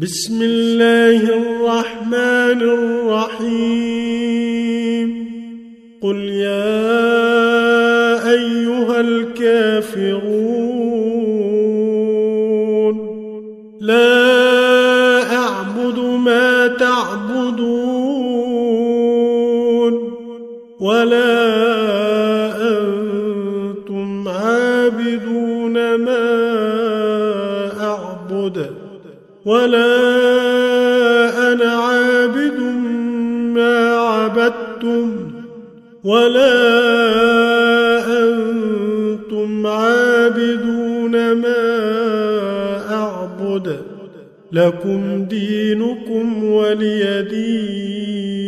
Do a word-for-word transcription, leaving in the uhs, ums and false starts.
بسم الله الرحمن الرحيم قل يا أيها الكافرون لا أعبد ما تعبدون ولا أنتم عابدون ما أعبد ولا أنا عابد ما عبدتم ولا أنتم عابدون ما أعبد لكم دينكم ولي دين.